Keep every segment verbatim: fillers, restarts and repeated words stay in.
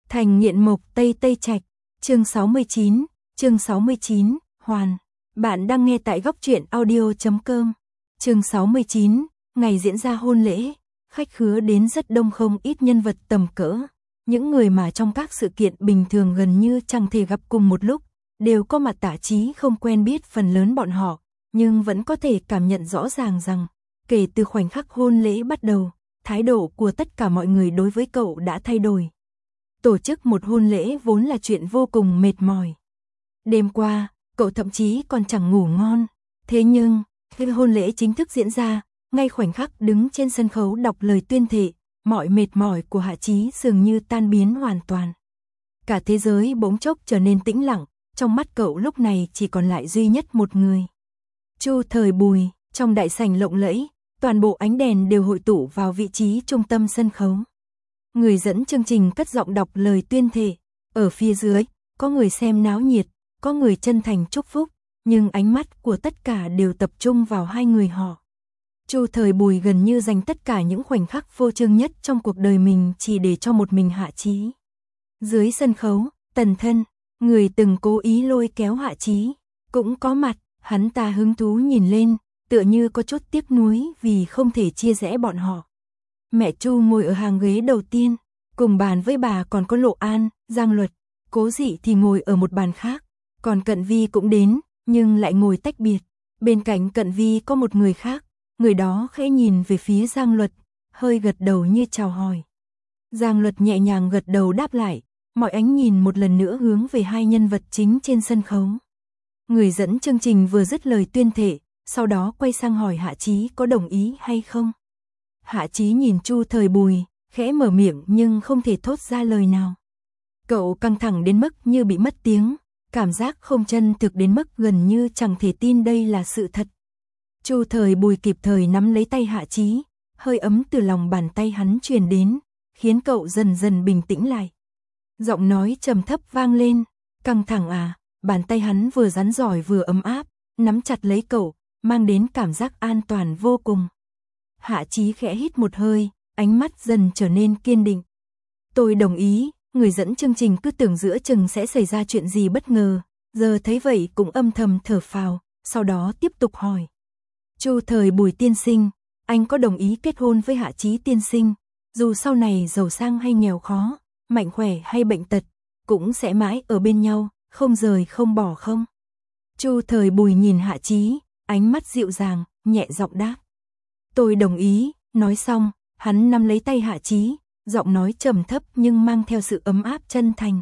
Thành nghiện mộc Tây Tây Trạch, chương sáu mươi chín, chương sáu mươi chín, Hoàn. Bạn đang nghe tại góc truyện audio chấm com. Chương sáu mươi chín, ngày diễn ra hôn lễ, khách khứa đến rất đông, không ít nhân vật tầm cỡ. Những người mà trong các sự kiện bình thường gần như chẳng thể gặp cùng một lúc, đều có mặt. Tả Chí không quen biết phần lớn bọn họ, nhưng vẫn có thể cảm nhận rõ ràng rằng, kể từ khoảnh khắc hôn lễ bắt đầu, thái độ của tất cả mọi người đối với cậu đã thay đổi. Tổ chức một hôn lễ vốn là chuyện vô cùng mệt mỏi. Đêm qua, cậu thậm chí còn chẳng ngủ ngon. Thế nhưng, khi hôn lễ chính thức diễn ra, ngay khoảnh khắc đứng trên sân khấu đọc lời tuyên thệ, mọi mệt mỏi của Hạ Chí dường như tan biến hoàn toàn. Cả thế giới bỗng chốc trở nên tĩnh lặng, trong mắt cậu lúc này chỉ còn lại duy nhất một người. Chu Thời Bùi. Trong đại sảnh lộng lẫy, toàn bộ ánh đèn đều hội tụ vào vị trí trung tâm sân khấu. Người dẫn chương trình cất giọng đọc lời tuyên thệ. Ở phía dưới, có người xem náo nhiệt, có người chân thành chúc phúc, nhưng ánh mắt của tất cả đều tập trung vào hai người họ. Chu Thời Bùi gần như dành tất cả những khoảnh khắc vô chương nhất trong cuộc đời mình chỉ để cho một mình Hạ Chí. Dưới sân khấu, Tần Thân, người từng cố ý lôi kéo Hạ Chí, cũng có mặt. Hắn ta hứng thú nhìn lên, tựa như có chút tiếc nuối vì không thể chia rẽ bọn họ. Mẹ Chu ngồi ở hàng ghế đầu tiên, cùng bàn với bà còn có Lộ An, Giang Luật, Cố Dị thì ngồi ở một bàn khác, còn Cận Vi cũng đến, nhưng lại ngồi tách biệt. Bên cạnh Cận Vi có một người khác, người đó khẽ nhìn về phía Giang Luật, hơi gật đầu như chào hỏi. Giang Luật nhẹ nhàng gật đầu đáp lại, mọi ánh nhìn một lần nữa hướng về hai nhân vật chính trên sân khấu. Người dẫn chương trình vừa dứt lời tuyên thệ, sau đó quay sang hỏi Hạ Chí có đồng ý hay không. Hạ Chí nhìn Chu Thời Bùi, khẽ mở miệng nhưng không thể thốt ra lời nào. Cậu căng thẳng đến mức như bị mất tiếng, cảm giác không chân thực đến mức gần như chẳng thể tin đây là sự thật. Chu Thời Bùi kịp thời nắm lấy tay Hạ Chí, hơi ấm từ lòng bàn tay hắn truyền đến, khiến cậu dần dần bình tĩnh lại. Giọng nói trầm thấp vang lên, căng thẳng à? Bàn tay hắn vừa rắn giỏi vừa ấm áp, nắm chặt lấy cậu, mang đến cảm giác an toàn vô cùng. Hạ Chí khẽ hít một hơi, ánh mắt dần trở nên kiên định. Tôi đồng ý. Người dẫn chương trình cứ tưởng giữa chừng sẽ xảy ra chuyện gì bất ngờ, giờ thấy vậy cũng âm thầm thở phào, sau đó tiếp tục hỏi. Chu Thời Bùi tiên sinh, anh có đồng ý kết hôn với Hạ Chí tiên sinh, dù sau này giàu sang hay nghèo khó, mạnh khỏe hay bệnh tật, cũng sẽ mãi ở bên nhau, không rời không bỏ không? Chu Thời Bùi nhìn Hạ Chí, ánh mắt dịu dàng, nhẹ giọng đáp. Tôi đồng ý. Nói xong, hắn nắm lấy tay Hạ Chí, giọng nói trầm thấp nhưng mang theo sự ấm áp chân thành.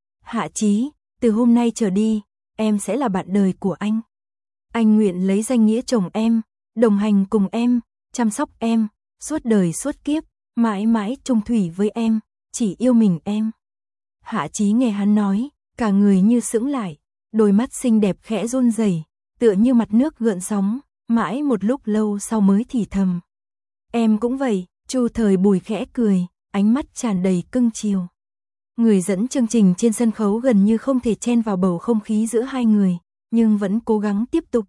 Hạ Chí, từ hôm nay trở đi, em sẽ là bạn đời của anh. Anh nguyện lấy danh nghĩa chồng em, đồng hành cùng em, chăm sóc em, suốt đời suốt kiếp, mãi mãi chung thủy với em, chỉ yêu mình em. Hạ Chí nghe hắn nói, cả người như sững lại, đôi mắt xinh đẹp khẽ run rẩy, tựa như mặt nước gợn sóng, mãi một lúc lâu sau mới thì thầm. Em cũng vậy. Chu Thời Bùi khẽ cười, ánh mắt tràn đầy cưng chiều. Người dẫn chương trình trên sân khấu gần như không thể chen vào bầu không khí giữa hai người, nhưng vẫn cố gắng tiếp tục.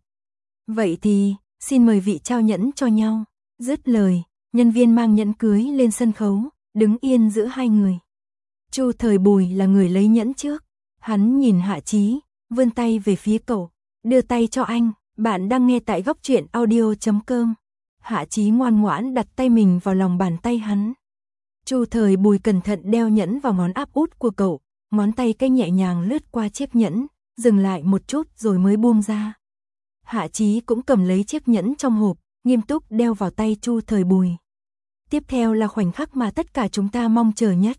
Vậy thì, xin mời vị trao nhẫn cho nhau. Dứt lời, nhân viên mang nhẫn cưới lên sân khấu, đứng yên giữa hai người. Chu Thời Bùi là người lấy nhẫn trước. Hắn nhìn Hạ Chí, vươn tay về phía cậu, đưa tay cho anh. Bạn đang nghe tại góc truyện audio chấm com. Hạ Chí ngoan ngoãn đặt tay mình vào lòng bàn tay hắn. Chu Thời Bùi cẩn thận đeo nhẫn vào ngón áp út của cậu, ngón tay cái nhẹ nhàng lướt qua chiếc nhẫn, dừng lại một chút rồi mới buông ra. Hạ Chí cũng cầm lấy chiếc nhẫn trong hộp, nghiêm túc đeo vào tay Chu Thời Bùi. Tiếp theo là khoảnh khắc mà tất cả chúng ta mong chờ nhất.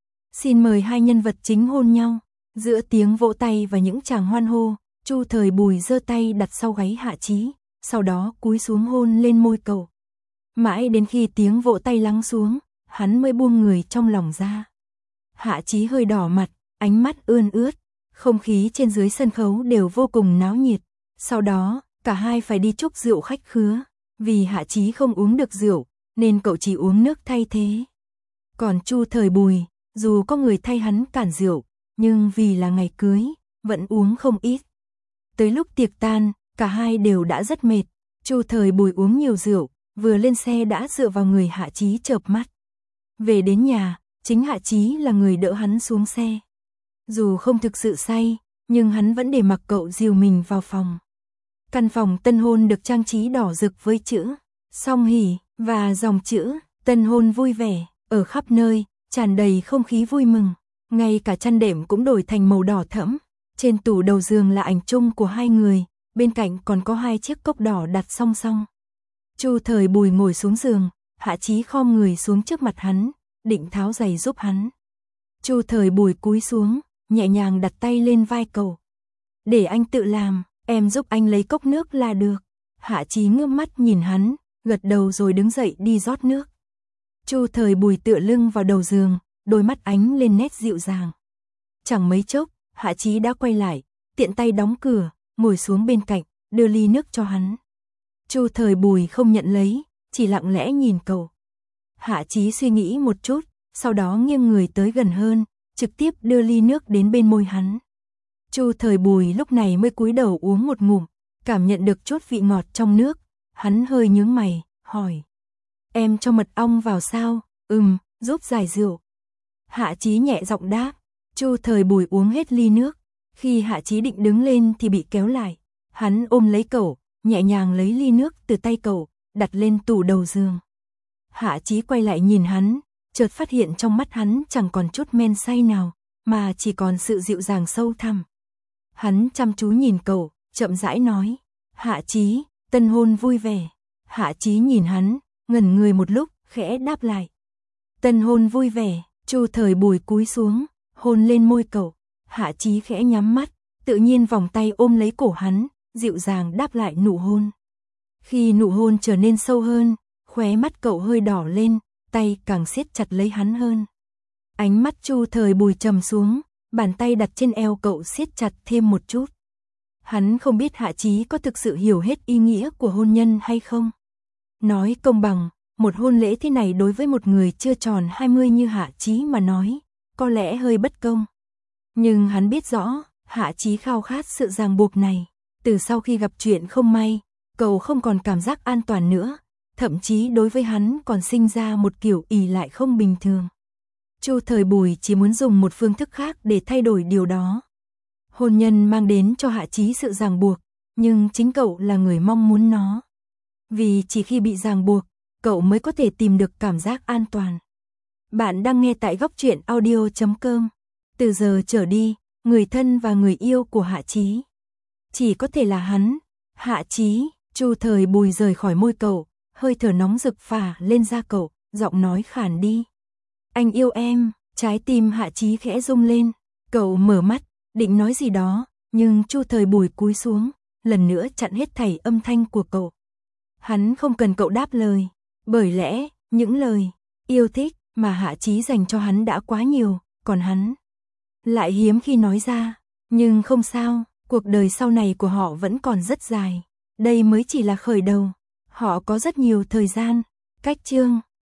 Xin mời hai nhân vật chính hôn nhau. Giữa tiếng vỗ tay và những tràng hoan hô, Chu Thời Bùi giơ tay đặt sau gáy Hạ Chí, sau đó cúi xuống hôn lên môi cậu. Mãi đến khi tiếng vỗ tay lắng xuống, hắn mới buông người trong lòng ra. Hạ Chí hơi đỏ mặt, ánh mắt ươn ướt, không khí trên dưới sân khấu đều vô cùng náo nhiệt. Sau đó, cả hai phải đi chúc rượu khách khứa, vì Hạ Chí không uống được rượu, nên cậu chỉ uống nước thay thế. Còn Chu Thời Bùi, dù có người thay hắn cản rượu, nhưng vì là ngày cưới, vẫn uống không ít. Tới lúc tiệc tan, cả hai đều đã rất mệt. Chu Thời Bùi uống nhiều rượu, vừa lên xe đã dựa vào người Hạ Chí chợp mắt. Về đến nhà, chính Hạ Chí là người đỡ hắn xuống xe. Dù không thực sự say, nhưng hắn vẫn để mặc cậu dìu mình vào phòng. Căn phòng tân hôn được trang trí đỏ rực với chữ song hỷ và dòng chữ tân hôn vui vẻ ở khắp nơi, tràn đầy không khí vui mừng. Ngay cả chăn đệm cũng đổi thành màu đỏ thẫm. Trên tủ đầu giường là ảnh chung của hai người, bên cạnh còn có hai chiếc cốc đỏ đặt song song. Chu Thời Bùi ngồi xuống giường, Hạ Chí khom người xuống trước mặt hắn, định tháo giày giúp hắn. Chu Thời Bùi cúi xuống, nhẹ nhàng đặt tay lên vai cậu. Để anh tự làm, em giúp anh lấy cốc nước là được. Hạ Chí ngước mắt nhìn hắn, gật đầu rồi đứng dậy đi rót nước. Chu Thời Bùi tựa lưng vào đầu giường, đôi mắt ánh lên nét dịu dàng. Chẳng mấy chốc, Hạ Chí đã quay lại, tiện tay đóng cửa, ngồi xuống bên cạnh, đưa ly nước cho hắn. Chu Thời Bùi không nhận lấy, chỉ lặng lẽ nhìn cậu. Hạ Chí suy nghĩ một chút, sau đó nghiêng người tới gần hơn, trực tiếp đưa ly nước đến bên môi hắn. Chu Thời Bùi lúc này mới cúi đầu uống một ngụm, cảm nhận được chút vị ngọt trong nước, hắn hơi nhướng mày, hỏi: "Em cho mật ong vào sao?" "Ừm, giúp giải rượu." Hạ Chí nhẹ giọng đáp. Chu Thời Bùi uống hết ly nước, khi Hạ Chí định đứng lên thì bị kéo lại. Hắn ôm lấy cậu, nhẹ nhàng lấy ly nước từ tay cậu, đặt lên tủ đầu giường. Hạ Chí quay lại nhìn hắn, chợt phát hiện trong mắt hắn chẳng còn chút men say nào, mà chỉ còn sự dịu dàng sâu thẳm. Hắn chăm chú nhìn cậu, chậm rãi nói: "Hạ Chí, tân hôn vui vẻ." Hạ Chí nhìn hắn, ngẩn người một lúc, khẽ đáp lại: "Tân hôn vui vẻ." Chu Thời Bùi cúi xuống, hôn lên môi cậu. Hạ Chí khẽ nhắm mắt, tự nhiên vòng tay ôm lấy cổ hắn, dịu dàng đáp lại nụ hôn. Khi nụ hôn trở nên sâu hơn, khóe mắt cậu hơi đỏ lên, tay càng siết chặt lấy hắn hơn. Ánh mắt Chu Thời Bùi trầm xuống, bàn tay đặt trên eo cậu siết chặt thêm một chút. Hắn không biết Hạ Chí có thực sự hiểu hết ý nghĩa của hôn nhân hay không. Nói công bằng, một hôn lễ thế này đối với một người chưa tròn hai mươi như Hạ Chí mà nói, có lẽ hơi bất công. Nhưng hắn biết rõ, Hạ Chí khao khát sự ràng buộc này. Từ sau khi gặp chuyện không may, cậu không còn cảm giác an toàn nữa, thậm chí đối với hắn còn sinh ra một kiểu ỷ lại không bình thường. Chu Thời Bùi chỉ muốn dùng một phương thức khác để thay đổi điều đó. Hôn nhân mang đến cho Hạ Chí sự ràng buộc, nhưng chính cậu là người mong muốn nó. Vì chỉ khi bị ràng buộc, cậu mới có thể tìm được cảm giác an toàn. Bạn đang nghe tại góc truyện audio chấm com. Từ giờ trở đi, người thân và người yêu của Hạ Chí chỉ có thể là hắn. Hạ Chí. Chu Thời Bùi rời khỏi môi cậu, hơi thở nóng rực phả lên da cậu, giọng nói khàn đi: "Anh yêu em." Trái tim Hạ Chí khẽ rung lên, cậu mở mắt, định nói gì đó, nhưng Chu Thời Bùi cúi xuống, lần nữa chặn hết thảy âm thanh của cậu. Hắn không cần cậu đáp lời, bởi lẽ những lời yêu thích mà Hạ Chí dành cho hắn đã quá nhiều, còn hắn lại hiếm khi nói ra. Nhưng không sao, cuộc đời sau này của họ vẫn còn rất dài. Đây mới chỉ là khởi đầu, họ có rất nhiều thời gian. Cách chương